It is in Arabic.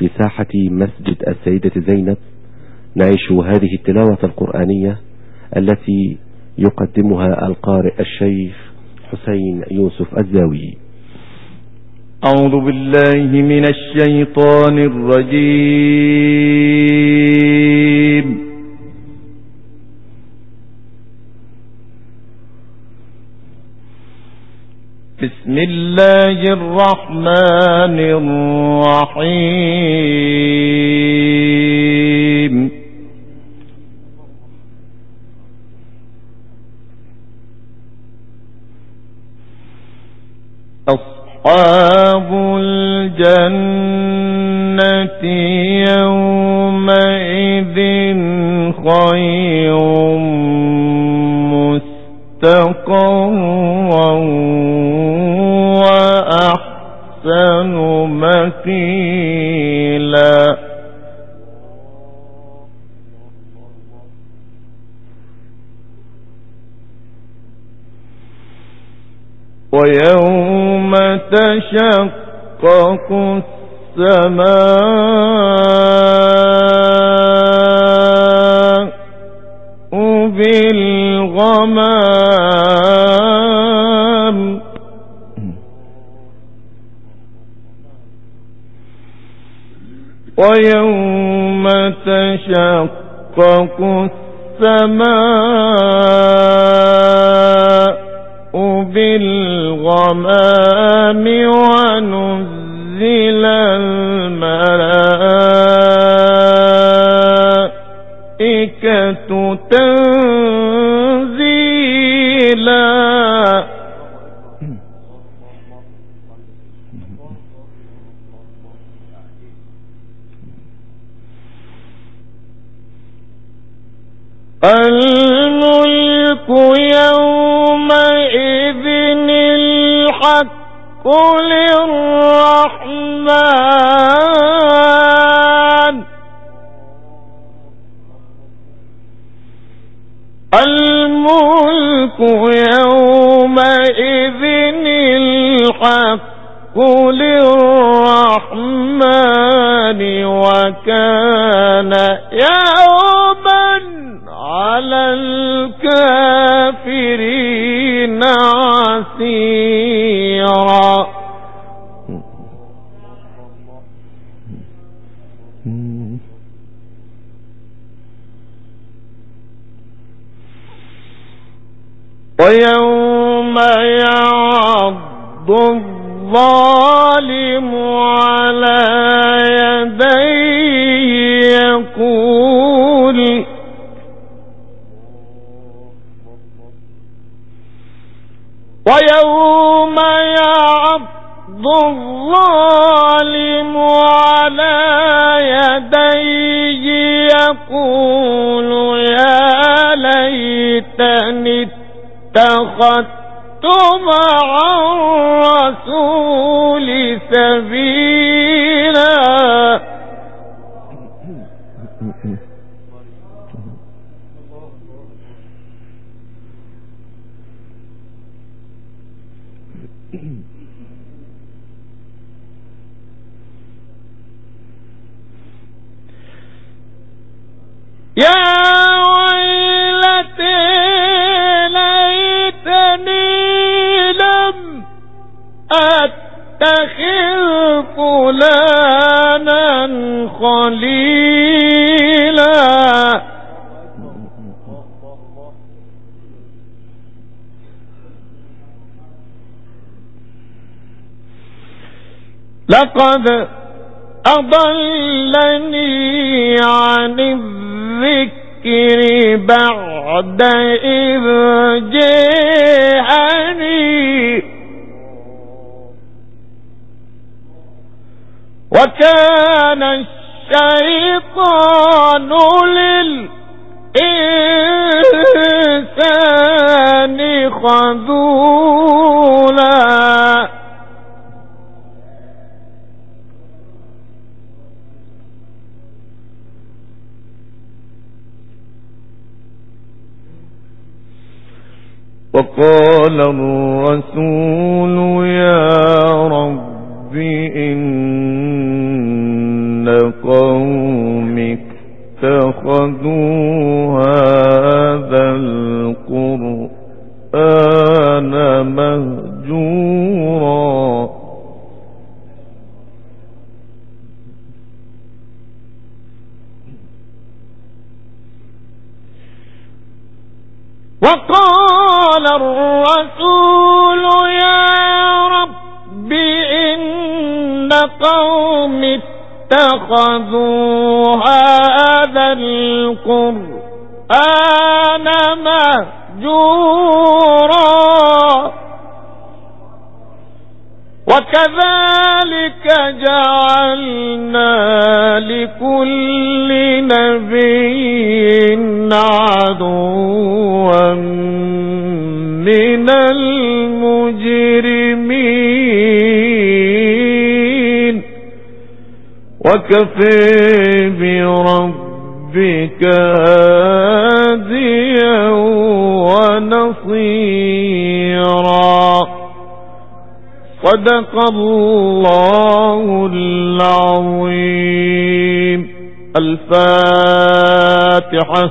في ساحة مسجد السيدة زينب نعيش هذه التلاوة القرآنية التي يقدمها القارئ الشيخ حسين يوسف الزاوي. أعوذ بالله من الشيطان الرجيم. بسم الله الرحمن الرحيم. أصحاب الجنة يومئذ خير مستقرا وأحسن مقيلا. ويوم تشقق السماء بالغمام ويوم تشقق السماء بالغمام ونزل الملائكة تنزيلا. الملك يومئذ الحق للرحمن. الملك يومئذ الحق للرحمن وكان يوما على الكافرين عسيرا. ويوم يعض الظالم على يديه يقول ويوم يعض الظالم على يديه يقول يا ليتني اتخذت مع الرسول سبيلا. يا ويلتي ليتني لم أتخذ فلانا خليلا. لقد أضلني عن الذكر بعد إذ جاءني وكان الشيطان للإنسان خذولا. وقال الرسول يا رب إن قومك اتخذوا هذا القرآن مهجورا وقال الرسول يا رب إن قومي اتخذوا هذا القرآن مهجورا وكذلك جعلنا لكل نبي عدوا من المجرمين وكفى بربك هاديا ونصيرا. صدق الله العظيم. الفاتحة.